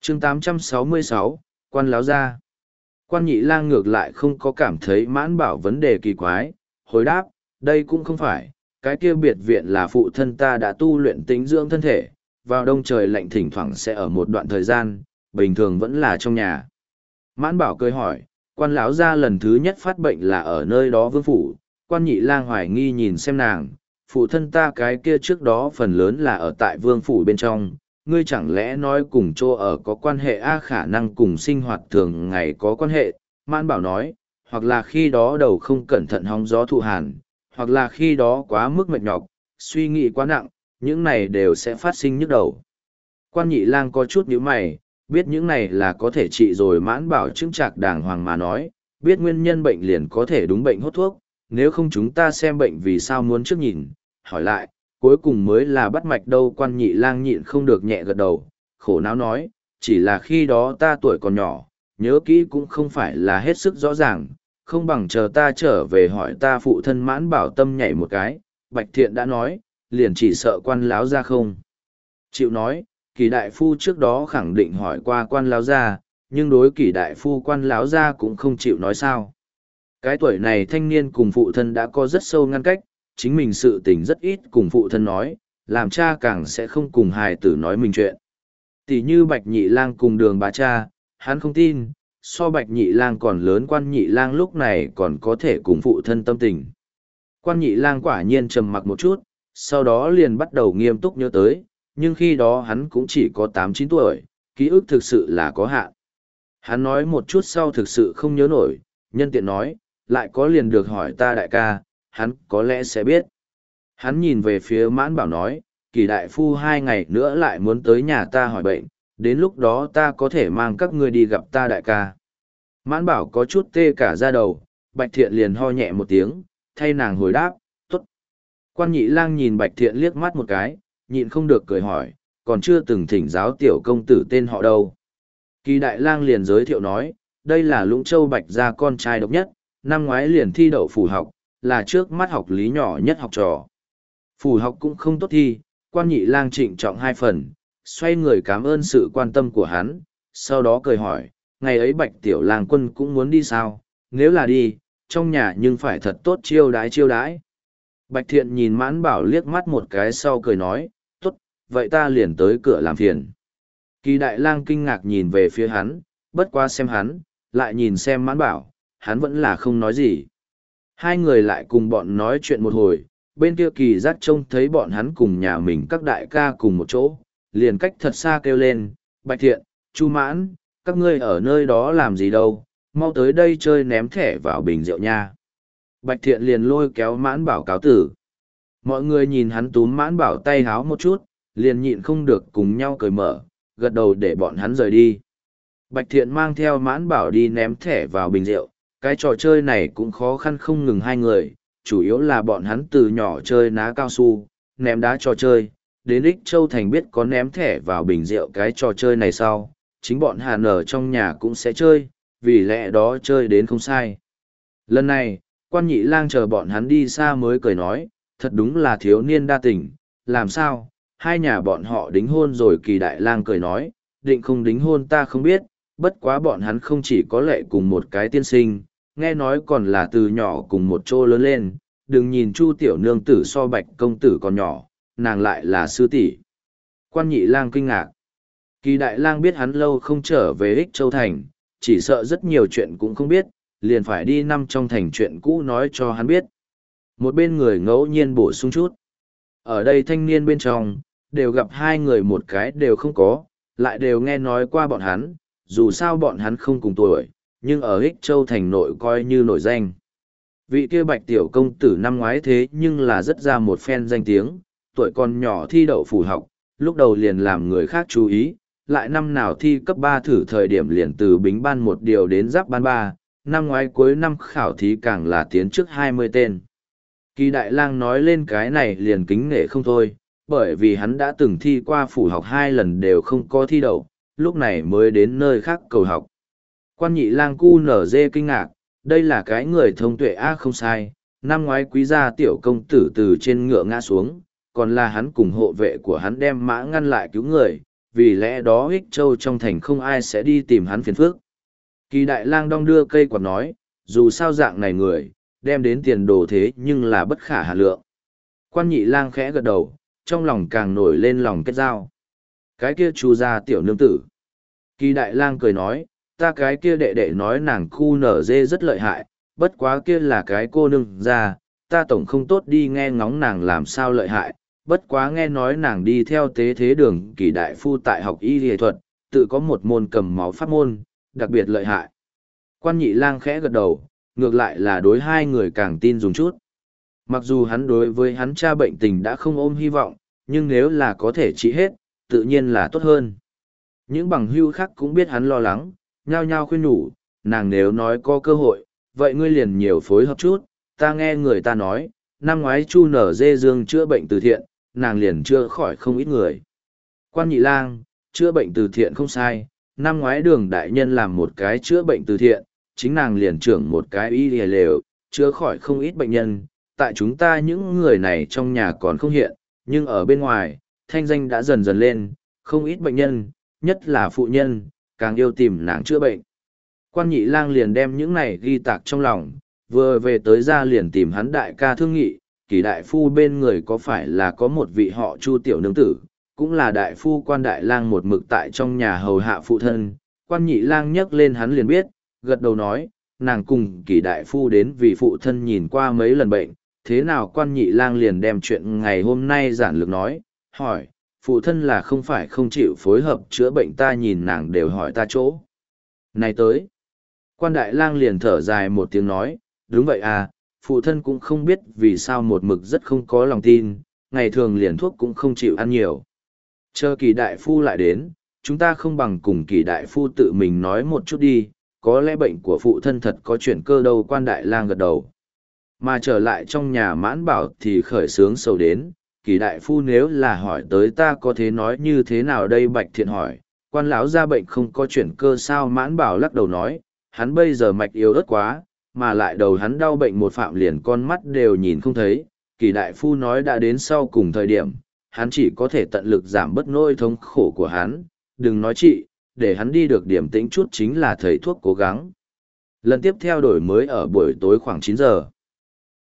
chương 866, quan láo ra. Quan nhị lang ngược lại không có cảm thấy mãn bảo vấn đề kỳ quái, hồi đáp, đây cũng không phải, cái kia biệt viện là phụ thân ta đã tu luyện tính dưỡng thân thể, vào đông trời lạnh thỉnh thoảng sẽ ở một đoạn thời gian, bình thường vẫn là trong nhà. Mãn bảo cười hỏi, quan lão gia lần thứ nhất phát bệnh là ở nơi đó vương phủ, quan nhị lang hoài nghi nhìn xem nàng, phụ thân ta cái kia trước đó phần lớn là ở tại vương phủ bên trong, ngươi chẳng lẽ nói cùng chỗ ở có quan hệ khả năng cùng sinh hoạt thường ngày có quan hệ, mãn bảo nói, hoặc là khi đó đầu không cẩn thận hóng gió thụ hàn, hoặc là khi đó quá mức mệt nhọc, suy nghĩ quá nặng, những này đều sẽ phát sinh nhức đầu. Quan nhị lang có chút nhíu mày, biết những này là có thể trị rồi mãn bảo chứng trạc đàng hoàng mà nói, biết nguyên nhân bệnh liền có thể đúng bệnh hốt thuốc, nếu không chúng ta xem bệnh vì sao muốn trước nhìn, hỏi lại, cuối cùng mới là bắt mạch đâu. Quan nhị lang nhịn không được nhẹ gật đầu, khổ não nói, chỉ là khi đó ta tuổi còn nhỏ, nhớ kỹ cũng không phải là hết sức rõ ràng, không bằng chờ ta trở về hỏi ta phụ thân. Mãn bảo tâm nhảy một cái, Bạch Thiện đã nói, liền chỉ sợ quan láo ra không chịu nói. Kỳ đại phu trước đó khẳng định hỏi qua quan láo ra, nhưng đối kỳ đại phu quan láo ra cũng không chịu nói sao. Cái tuổi này thanh niên cùng phụ thân đã có rất sâu ngăn cách, chính mình sự tình rất ít cùng phụ thân nói, làm cha càng sẽ không cùng hài tử nói mình chuyện. Tỷ như Bạch Nhị Lang cùng Đường Bá Cha, hắn không tin, so Bạch Nhị Lang còn lớn Quan Nhị Lang lúc này còn có thể cùng phụ thân tâm tình. Quan Nhị Lang quả nhiên trầm mặc một chút, sau đó liền bắt đầu nghiêm túc nhớ tới, nhưng khi đó hắn cũng chỉ có 8-9 tuổi, ký ức thực sự là có hạn. Hắn nói một chút sau thực sự không nhớ nổi, nhân tiện nói, lại có liền được hỏi ta đại ca, hắn có lẽ sẽ biết. Hắn nhìn về phía Mãn Bảo nói, Kỳ đại phu 2 ngày nữa lại muốn tới nhà ta hỏi bệnh, đến lúc đó ta có thể mang các ngươi đi gặp ta đại ca. Mãn Bảo có chút tê cả da đầu, Bạch Thiện liền ho nhẹ một tiếng, thay nàng hồi đáp, tốt. Quan Nhị Lang nhìn Bạch Thiện liếc mắt một cái, nhịn không được cười hỏi, còn chưa từng thỉnh giáo tiểu công tử tên họ đâu. Kỳ Đại Lang liền giới thiệu nói, đây là Lũng Châu Bạch gia con trai độc nhất, năm ngoái liền thi đậu phủ học, là trước mắt học lý nhỏ nhất học trò. Phủ học cũng không tốt thi, Quan Nhị Lang trịnh trọng 2 phần, xoay người cảm ơn sự quan tâm của hắn, sau đó cười hỏi, ngày ấy Bạch tiểu lang quân cũng muốn đi sao, nếu là đi, trong nhà nhưng phải thật tốt chiêu đãi. Bạch Thiện nhìn Mãn Bảo liếc mắt một cái sau cười nói, tốt, vậy ta liền tới cửa làm phiền. Kỳ Đại Lang kinh ngạc nhìn về phía hắn, bất quá xem hắn, lại nhìn xem Mãn Bảo, hắn vẫn là không nói gì. Hai người lại cùng bọn nói chuyện một hồi, bên kia Kỳ Giác trông thấy bọn hắn cùng nhà mình các đại ca cùng một chỗ, liền cách thật xa kêu lên, Bạch Thiện, Chu Mãn, các ngươi ở nơi đó làm gì đâu, mau tới đây chơi ném thẻ vào bình rượu nha. Bạch Thiện liền lôi kéo Mãn Bảo cáo tử. Mọi người nhìn hắn túm Mãn Bảo tay háo một chút, liền nhịn không được cùng nhau cười mở, gật đầu để bọn hắn rời đi. Bạch Thiện mang theo Mãn Bảo đi ném thẻ vào bình rượu, cái trò chơi này cũng khó khăn không ngừng hai người, chủ yếu là bọn hắn từ nhỏ chơi ná cao su, ném đá trò chơi, đến Ích Châu Thành biết có ném thẻ vào bình rượu cái trò chơi này sau, chính bọn Hàn ở trong nhà cũng sẽ chơi, vì lẽ đó chơi đến không sai. Lần này, Quan Nhị Lang chờ bọn hắn đi xa mới cười nói, thật đúng là thiếu niên đa tình, làm sao, hai nhà bọn họ đính hôn rồi. Kỳ Đại Lang cười nói, định không đính hôn ta không biết, bất quá bọn hắn không chỉ có lệ cùng một cái tiên sinh, nghe nói còn là từ nhỏ cùng một chỗ lớn lên, đừng nhìn Chu tiểu nương tử so Bạch công tử còn nhỏ, nàng lại là sư tỷ. Quan Nhị Lang kinh ngạc. Kỳ Đại Lang biết hắn lâu không trở về Ích Châu Thành, chỉ sợ rất nhiều chuyện cũng không biết, liền phải đi năm trong thành chuyện cũ nói cho hắn biết. Một bên người ngẫu nhiên bổ sung chút. Ở đây thanh niên bên trong, đều gặp hai người một cái đều không có, lại đều nghe nói qua bọn hắn, dù sao bọn hắn không cùng tuổi, nhưng ở Ích Châu Thành nội coi như nổi danh. Vị kia Bạch tiểu công tử năm ngoái thế nhưng là rất ra một phen danh tiếng, tuổi còn nhỏ thi đậu phủ học, lúc đầu liền làm người khác chú ý, lại năm nào thi cấp 3 thử thời điểm liền từ bính ban 1 điều đến giáp ban 3, năm ngoái cuối năm khảo thí càng là tiến trước 20 tên. Kỳ Đại Lang nói lên cái này liền kính nể không thôi, bởi vì hắn đã từng thi qua phủ học 2 lần đều không có thi đậu, lúc này mới đến nơi khác cầu học. Quan Nhị Lang cu nở dê kinh ngạc, đây là cái người thông tuệ không sai, năm ngoái quý gia tiểu công tử từ trên ngựa ngã xuống, còn là hắn cùng hộ vệ của hắn đem mã ngăn lại cứu người, vì lẽ đó Ích Châu trong thành không ai sẽ đi tìm hắn phiền phức. Kỳ đại lang đong đưa cây quạt nói, dù sao dạng này người, đem đến tiền đồ thế nhưng là bất khả hà lượng. Quan nhị lang khẽ gật đầu, trong lòng càng nổi lên lòng kết giao. Cái kia Chu gia tiểu nương tử. Kỳ đại lang cười nói, ta cái kia đệ đệ nói nàng khu nở dê rất lợi hại, bất quá kia là cái cô nương gia, ta tổng không tốt đi nghe ngóng nàng làm sao lợi hại, bất quá nghe nói nàng đi theo tế thế đường kỳ đại phu tại học y y thuật, tự có một môn cầm máu pháp môn, đặc biệt lợi hại. Quan nhị lang khẽ gật đầu, ngược lại là đối hai người càng tin dùng chút. Mặc dù hắn đối với hắn cha bệnh tình đã không ôm hy vọng, nhưng nếu là có thể trị hết, tự nhiên là tốt hơn. Những bằng hưu khác cũng biết hắn lo lắng, nhao nhao khuyên nhủ, nàng nếu nói có cơ hội, vậy ngươi liền nhiều phối hợp chút, ta nghe người ta nói, năm ngoái Chu nở dê dương chữa bệnh từ thiện, nàng liền chữa khỏi không ít người. Quan nhị lang, chữa bệnh từ thiện không sai, năm ngoái Đường đại nhân làm một cái chữa bệnh từ thiện, chính nàng liền trưởng một cái y lều, chữa khỏi không ít bệnh nhân, tại chúng ta những người này trong nhà còn không hiện, nhưng ở bên ngoài, thanh danh đã dần dần lên, không ít bệnh nhân, nhất là phụ nhân, càng yêu tìm nàng chữa bệnh. Quan nhị lang liền đem những này ghi tạc trong lòng, vừa về tới ra liền tìm hắn đại ca thương nghị, Kỳ đại phu bên người có phải là có một vị họ Chu tiểu nương tử, cũng là đại phu Quan đại lang một mực tại trong nhà hầu hạ phụ thân. Quan nhị lang nhắc lên hắn liền biết, gật đầu nói, nàng cùng Kỳ đại phu đến vì phụ thân nhìn qua mấy lần bệnh, thế nào Quan nhị lang liền đem chuyện ngày hôm nay giản lược nói, hỏi, phụ thân là không phải không chịu phối hợp chữa bệnh, ta nhìn nàng đều hỏi ta chỗ này tới. Quan đại lang liền thở dài một tiếng nói, đúng vậy à, phụ thân cũng không biết vì sao một mực rất không có lòng tin, ngày thường liền thuốc cũng không chịu ăn nhiều. Chờ Kỳ đại phu lại đến, chúng ta không bằng cùng Kỳ đại phu tự mình nói một chút đi, có lẽ bệnh của phụ thân thật có chuyển cơ đâu. Quan đại lang gật đầu. Mà trở lại trong nhà Mãn Bảo thì khởi sướng sầu đến, Kỳ đại phu nếu là hỏi tới ta có thể nói như thế nào đây? Bạch Thiện hỏi, Quan lão ra bệnh không có chuyển cơ sao? Mãn Bảo lắc đầu nói, hắn bây giờ mạch yếu ớt quá, mà lại đầu hắn đau bệnh một phạm liền con mắt đều nhìn không thấy. Kỳ đại phu nói đã đến sau cùng thời điểm, hắn chỉ có thể tận lực giảm bớt nỗi thống khổ của hắn, đừng nói trị, để hắn đi được điểm tĩnh chút chính là thầy thuốc cố gắng. Lần tiếp theo đổi mới ở buổi tối khoảng 9 giờ.